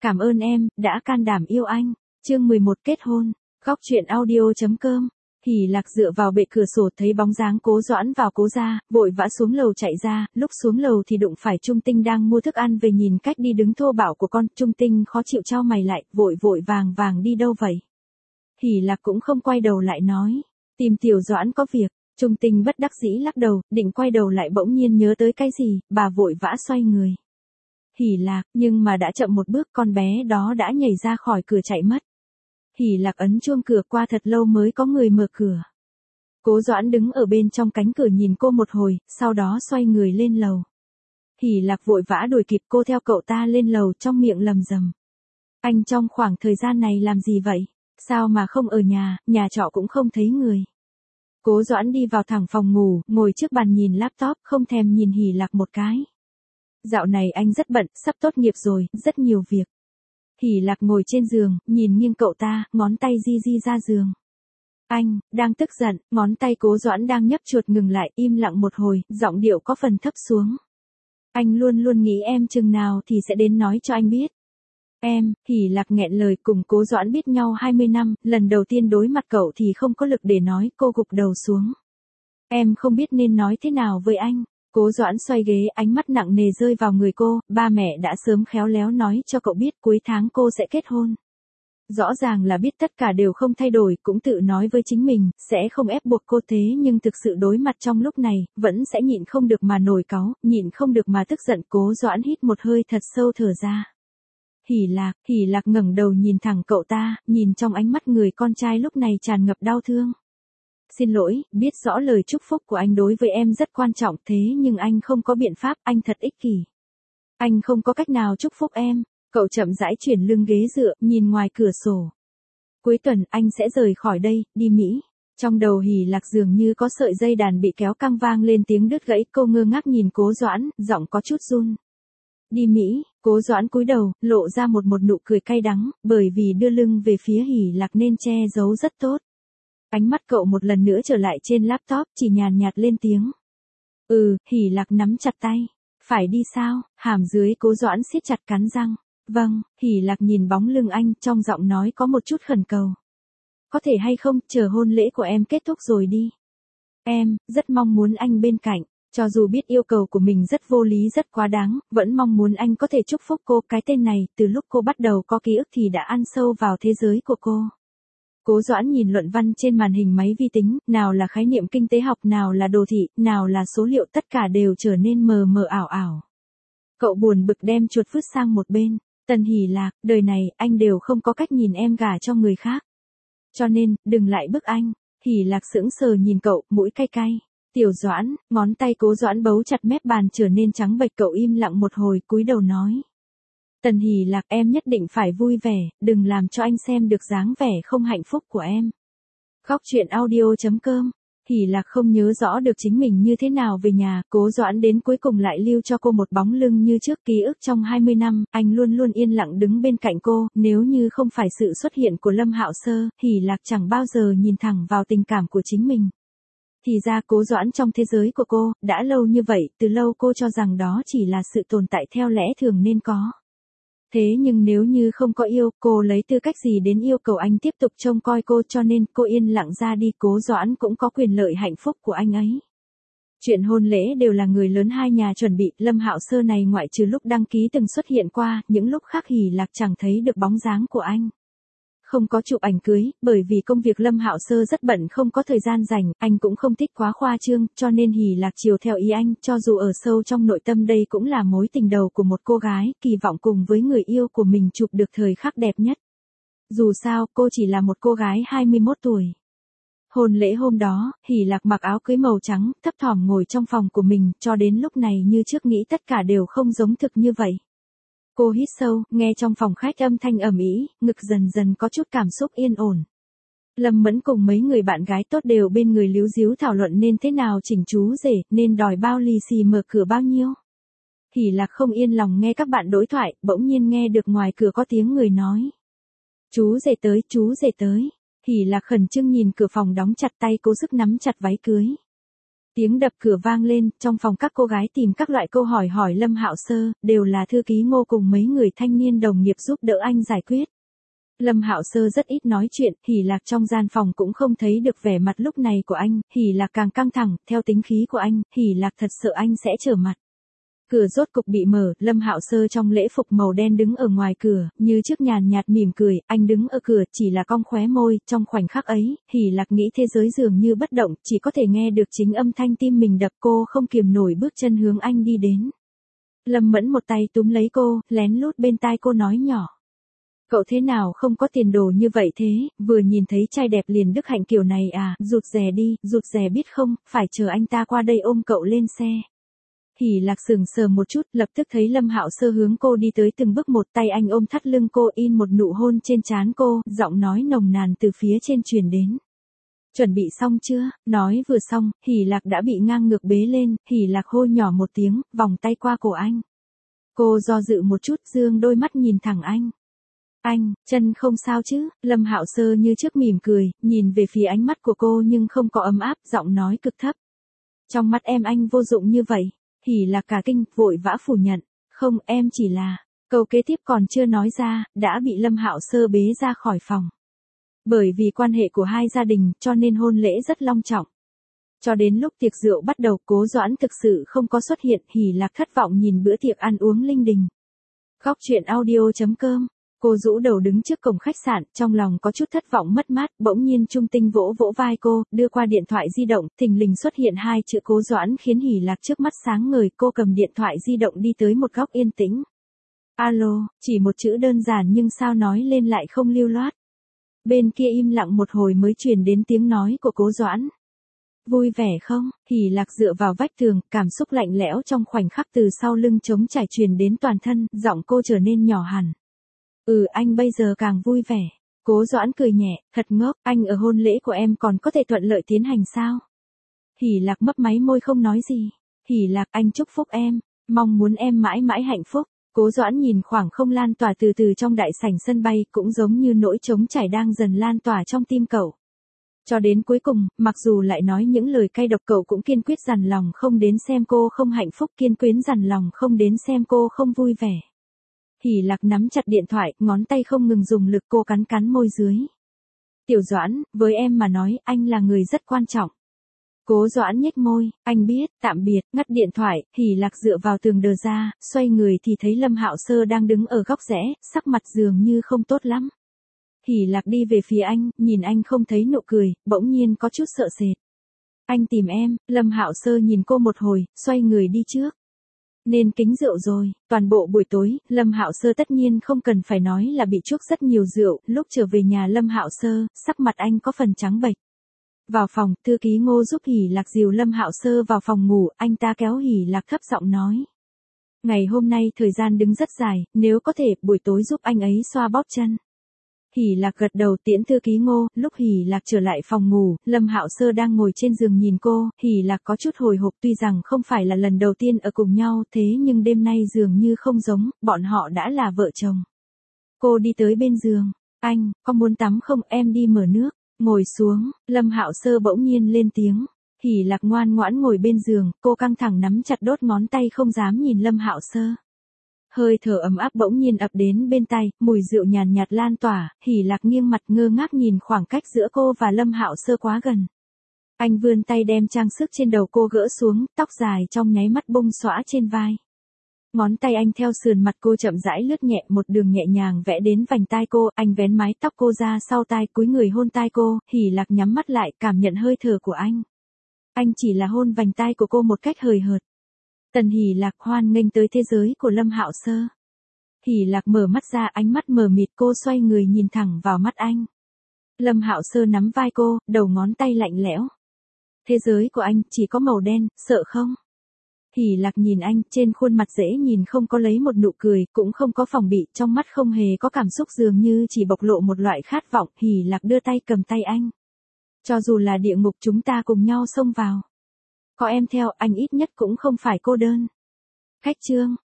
Cảm ơn em, đã can đảm yêu anh. Chương 11 kết hôn. Góc truyện audio.com. Hỉ Lạc dựa vào bệ cửa sổ thấy bóng dáng Cố Doãn vào Cố gia, vội vã xuống lầu chạy ra, lúc xuống lầu thì đụng phải Trung Tinh đang mua thức ăn về, nhìn cách đi đứng thô bạo của con, Trung Tinh khó chịu chau mày lại, vội vội vàng vàng đi đâu vậy? Hỉ Lạc cũng không quay đầu lại nói, tìm Tiểu Doãn có việc. Trung Tinh bất đắc dĩ lắc đầu, định quay đầu lại bỗng nhiên nhớ tới cái gì, bà vội vã xoay người. Hỉ Lạc, nhưng mà đã chậm một bước, con bé đó đã nhảy ra khỏi cửa chạy mất. Hỉ Lạc ấn chuông cửa, qua thật lâu mới có người mở cửa. Cố Doãn đứng ở bên trong cánh cửa nhìn cô một hồi, sau đó xoay người lên lầu. Hỉ Lạc vội vã đuổi kịp cô, theo cậu ta lên lầu, trong miệng lầm rầm. Anh trong khoảng thời gian này làm gì vậy? Sao mà không ở nhà trọ cũng không thấy người. Cố Doãn đi vào thẳng phòng ngủ, ngồi trước bàn nhìn laptop, không thèm nhìn Hỉ Lạc một cái. Dạo này anh rất bận, sắp tốt nghiệp rồi, rất nhiều việc. Hỉ Lạc ngồi trên giường, nhìn nghiêng cậu ta, ngón tay di di ra giường. Anh, đang tức giận, ngón tay Cố Doãn đang nhấp chuột ngừng lại, im lặng một hồi, giọng điệu có phần thấp xuống. Anh luôn luôn nghĩ em chừng nào thì sẽ đến nói cho anh biết. Em, Hỉ Lạc nghẹn lời, cùng Cố Doãn biết nhau 20 năm, lần đầu tiên đối mặt cậu thì không có lực để nói, cô gục đầu xuống. Em không biết nên nói thế nào với anh. Cố Doãn xoay ghế, ánh mắt nặng nề rơi vào người cô, ba mẹ đã sớm khéo léo nói cho cậu biết cuối tháng cô sẽ kết hôn. Rõ ràng là biết tất cả đều không thay đổi, cũng tự nói với chính mình, sẽ không ép buộc cô, thế nhưng thực sự đối mặt trong lúc này, vẫn sẽ nhịn không được mà nổi cáu, nhịn không được mà tức giận. Cố Doãn hít một hơi thật sâu, thở ra. Hỉ Lạc ngẩng đầu nhìn thẳng cậu ta, nhìn trong ánh mắt người con trai lúc này tràn ngập đau thương. Xin lỗi, biết rõ lời chúc phúc của anh đối với em rất quan trọng, thế nhưng anh không có biện pháp, anh thật ích kỷ. Anh không có cách nào chúc phúc em. Cậu chậm rãi chuyển lưng ghế dựa, nhìn ngoài cửa sổ. Cuối tuần anh sẽ rời khỏi đây, đi Mỹ. Trong đầu Hỉ Lạc dường như có sợi dây đàn bị kéo căng, vang lên tiếng đứt gãy, cô ngơ ngác nhìn Cố Doãn, giọng có chút run. Đi Mỹ. Cố Doãn cúi đầu, lộ ra một nụ cười cay đắng, bởi vì đưa lưng về phía Hỉ Lạc nên che giấu rất tốt. Ánh mắt cậu một lần nữa trở lại trên laptop, chỉ nhàn nhạt lên tiếng. Hỉ Lạc nắm chặt tay. Phải đi sao? Hàm dưới Cố Doãn siết chặt, cắn răng. Vâng. Hỉ Lạc nhìn bóng lưng anh, trong giọng nói có một chút khẩn cầu. Có thể hay không, chờ hôn lễ của em kết thúc rồi đi. Em, rất mong muốn anh bên cạnh. Cho dù biết yêu cầu của mình rất vô lý, rất quá đáng, vẫn mong muốn anh có thể chúc phúc cô. Cái tên này, từ lúc cô bắt đầu có ký ức thì đã ăn sâu vào thế giới của cô. Cố Doãn nhìn luận văn trên màn hình máy vi tính, nào là khái niệm kinh tế học, nào là đồ thị, nào là số liệu, tất cả đều trở nên mờ mờ ảo ảo. Cậu buồn bực đem chuột vứt sang một bên. Tần Hỉ Lạc, đời này, anh đều không có cách nhìn em gả cho người khác. Cho nên, đừng lại bức anh. Hỉ Lạc sững sờ nhìn cậu, mũi cay cay. Tiểu Doãn, ngón tay Cố Doãn bấu chặt mép bàn trở nên trắng bệch, cậu im lặng một hồi, cúi đầu nói. Tần Hỉ Lạc, em nhất định phải vui vẻ, đừng làm cho anh xem được dáng vẻ không hạnh phúc của em. Góc truyện audio.com. Hỉ Lạc không nhớ rõ được chính mình như thế nào về nhà, Cố Doãn đến cuối cùng lại lưu cho cô một bóng lưng như trước, ký ức trong 20 năm, anh luôn luôn yên lặng đứng bên cạnh cô, nếu như không phải sự xuất hiện của Lâm Hạo Sơ, Hỉ Lạc chẳng bao giờ nhìn thẳng vào tình cảm của chính mình. Thì ra Cố Doãn trong thế giới của cô, đã lâu như vậy, từ lâu cô cho rằng đó chỉ là sự tồn tại theo lẽ thường nên có. Thế nhưng nếu như không có yêu, cô lấy tư cách gì đến yêu cầu anh tiếp tục trông coi cô, cho nên cô yên lặng ra đi. Cố Doãn cũng có quyền lợi hạnh phúc của anh ấy. Chuyện hôn lễ đều là người lớn hai nhà chuẩn bị, Lâm Hạo Sơ này ngoại trừ lúc đăng ký từng xuất hiện qua, những lúc khác Hỉ Lạc chẳng thấy được bóng dáng của anh. Không có chụp ảnh cưới, bởi vì công việc Lâm Hạo Sơ rất bận, không có thời gian rảnh, anh cũng không thích quá khoa trương, cho nên Hỉ Lạc chiều theo ý anh, cho dù ở sâu trong nội tâm đây cũng là mối tình đầu của một cô gái, kỳ vọng cùng với người yêu của mình chụp được thời khắc đẹp nhất. Dù sao, cô chỉ là một cô gái 21 tuổi. Hôn lễ hôm đó, Hỉ Lạc mặc áo cưới màu trắng, thấp thỏm ngồi trong phòng của mình, cho đến lúc này như trước nghĩ tất cả đều không giống thực như vậy. Cô hít sâu, nghe trong phòng khách âm thanh ầm ĩ, ngực dần dần có chút cảm xúc yên ổn. Lâm Mẫn cùng mấy người bạn gái tốt đều bên người líu díu thảo luận nên thế nào chỉnh chú rể, nên đòi bao lì xì mở cửa bao nhiêu. Hỉ Lạc không yên lòng nghe các bạn đối thoại, bỗng nhiên nghe được ngoài cửa có tiếng người nói. Chú rể tới, chú rể tới. Hỉ Lạc khẩn trương nhìn cửa phòng đóng chặt, tay cố sức nắm chặt váy cưới. Tiếng đập cửa vang lên, trong phòng các cô gái tìm các loại câu hỏi hỏi Lâm Hạo Sơ, đều là thư ký Ngô cùng mấy người thanh niên đồng nghiệp giúp đỡ anh giải quyết. Lâm Hạo Sơ rất ít nói chuyện, Hỉ Lạc trong gian phòng cũng không thấy được vẻ mặt lúc này của anh, Hỉ Lạc càng căng thẳng, theo tính khí của anh, Hỉ Lạc thật sợ anh sẽ trở mặt. Cửa rốt cục bị mở, Lâm Hạo Sơ trong lễ phục màu đen đứng ở ngoài cửa, như trước nhàn nhạt mỉm cười, anh đứng ở cửa chỉ là cong khóe môi, trong khoảnh khắc ấy, Hỉ Lạc nghĩ thế giới dường như bất động, chỉ có thể nghe được chính âm thanh tim mình đập, cô không kiềm nổi bước chân hướng anh đi đến. Lâm Mẫn một tay túm lấy cô, lén lút bên tai cô nói nhỏ. Cậu thế nào không có tiền đồ như vậy thế, vừa nhìn thấy trai đẹp liền đức hạnh kiểu này à, rụt rè đi, rụt rè biết không, phải chờ anh ta qua đây ôm cậu lên xe. Hỉ Lạc sững sờ một chút, lập tức thấy Lâm Hạo Sơ hướng cô đi tới từng bước một, tay anh ôm thắt lưng cô, in một nụ hôn trên trán cô, giọng nói nồng nàn từ phía trên truyền đến. Chuẩn bị xong chưa? Nói vừa xong, Hỉ Lạc đã bị ngang ngược bế lên, Hỉ Lạc hô nhỏ một tiếng, vòng tay qua cổ anh. Cô do dự một chút, dương đôi mắt nhìn thẳng anh. Anh, chân không sao chứ? Lâm Hạo Sơ như trước mỉm cười, nhìn về phía ánh mắt của cô nhưng không có ấm áp, giọng nói cực thấp. Trong mắt em anh vô dụng như vậy. Hỉ Lạc cả kinh, vội vã phủ nhận. Không, em chỉ là... Câu kế tiếp còn chưa nói ra, đã bị Lâm Hạo Sơ bế ra khỏi phòng. Bởi vì quan hệ của hai gia đình, cho nên hôn lễ rất long trọng. Cho đến lúc tiệc rượu bắt đầu, Cố Doãn thực sự không có xuất hiện, Hỉ Lạc thất vọng nhìn bữa tiệc ăn uống linh đình. Khóc chuyện audio.com. Cô rũ đầu đứng trước cổng khách sạn, trong lòng có chút thất vọng mất mát, bỗng nhiên Trung Tinh vỗ vỗ vai cô, đưa qua điện thoại di động, thình lình xuất hiện hai chữ Cố Doãn khiến Hỉ Lạc trước mắt sáng ngời, cô cầm điện thoại di động đi tới một góc yên tĩnh. Alo, chỉ một chữ đơn giản nhưng sao nói lên lại không lưu loát. Bên kia im lặng một hồi mới truyền đến tiếng nói của Cố Doãn. Vui vẻ không? Hỉ Lạc dựa vào vách tường, cảm xúc lạnh lẽo trong khoảnh khắc từ sau lưng trống trải truyền đến toàn thân, giọng cô trở nên nhỏ hẳn. Anh bây giờ càng vui vẻ. Cố Doãn cười nhẹ, thật ngốc, anh ở hôn lễ của em còn có thể thuận lợi tiến hành sao? Hỉ Lạc mấp máy môi không nói gì. Hỉ Lạc, anh chúc phúc em, mong muốn em mãi mãi hạnh phúc. Cố Doãn nhìn khoảng không lan tỏa từ từ trong đại sảnh sân bay, cũng giống như nỗi trống trải đang dần lan tỏa trong tim cậu. Cho đến cuối cùng, mặc dù lại nói những lời cay độc, cậu cũng kiên quyết dằn lòng không đến xem cô không hạnh phúc, kiên quyết dằn lòng không đến xem cô không vui vẻ. Hỉ Lạc nắm chặt điện thoại, ngón tay không ngừng dùng lực, cô cắn cắn môi dưới. Tiểu Doãn, với em mà nói, anh là người rất quan trọng. Cố Doãn nhếch môi, anh biết, tạm biệt, ngắt điện thoại, Hỉ Lạc dựa vào tường đờ ra, xoay người thì thấy Lâm Hạo Sơ đang đứng ở góc rẽ, sắc mặt dường như không tốt lắm. Hỉ Lạc đi về phía anh, nhìn anh không thấy nụ cười, bỗng nhiên có chút sợ sệt. Anh tìm em, Lâm Hạo Sơ nhìn cô một hồi, xoay người đi trước. Nên kính rượu rồi, toàn bộ buổi tối, Lâm Hạo Sơ tất nhiên không cần phải nói là bị chuốc rất nhiều rượu, lúc trở về nhà Lâm Hạo Sơ, sắc mặt anh có phần trắng bệch. Vào phòng, thư ký Ngô giúp Hỉ Lạc dìu Lâm Hạo Sơ vào phòng ngủ, anh ta kéo Hỉ Lạc thấp giọng nói. Ngày hôm nay thời gian đứng rất dài, nếu có thể, buổi tối giúp anh ấy xoa bóp chân. Hỉ Lạc gật đầu tiễn thư ký Ngô, lúc Hỉ Lạc trở lại phòng ngủ, Lâm Hạo Sơ đang ngồi trên giường nhìn cô, Hỉ Lạc có chút hồi hộp, tuy rằng không phải là lần đầu tiên ở cùng nhau, thế nhưng đêm nay dường như không giống, bọn họ đã là vợ chồng. Cô đi tới bên giường, anh, có muốn tắm không, em đi mở nước, ngồi xuống, Lâm Hạo Sơ bỗng nhiên lên tiếng. Hỉ Lạc ngoan ngoãn ngồi bên giường, cô căng thẳng nắm chặt đốt ngón tay không dám nhìn Lâm Hạo Sơ. Hơi thở ấm áp bỗng nhiên ập đến bên tai, mùi rượu nhàn nhạt lan tỏa, Hỉ Lạc nghiêng mặt ngơ ngác nhìn khoảng cách giữa cô và Lâm Hạo Sơ quá gần. Anh vươn tay đem trang sức trên đầu cô gỡ xuống, tóc dài trong nháy mắt bung xõa trên vai. Ngón tay anh theo sườn mặt cô chậm rãi lướt nhẹ một đường nhẹ nhàng vẽ đến vành tai cô, anh vén mái tóc cô ra sau tai, cúi người hôn tai cô, Hỉ Lạc nhắm mắt lại cảm nhận hơi thở của anh. Anh chỉ là hôn vành tai của cô một cách hời hợt. Tần Hỉ Lạc hoan nghênh tới thế giới của Lâm Hạo Sơ. Hỉ Lạc mở mắt ra, ánh mắt mờ mịt, cô xoay người nhìn thẳng vào mắt anh. Lâm Hạo Sơ nắm vai cô, đầu ngón tay lạnh lẽo. Thế giới của anh chỉ có màu đen, sợ không? Hỉ Lạc nhìn anh, trên khuôn mặt dễ nhìn không có lấy một nụ cười, cũng không có phòng bị, trong mắt không hề có cảm xúc, dường như chỉ bộc lộ một loại khát vọng. Hỉ Lạc đưa tay cầm tay anh. Cho dù là địa ngục chúng ta cùng nhau xông vào. Có em theo, anh ít nhất cũng không phải cô đơn. Khách trương,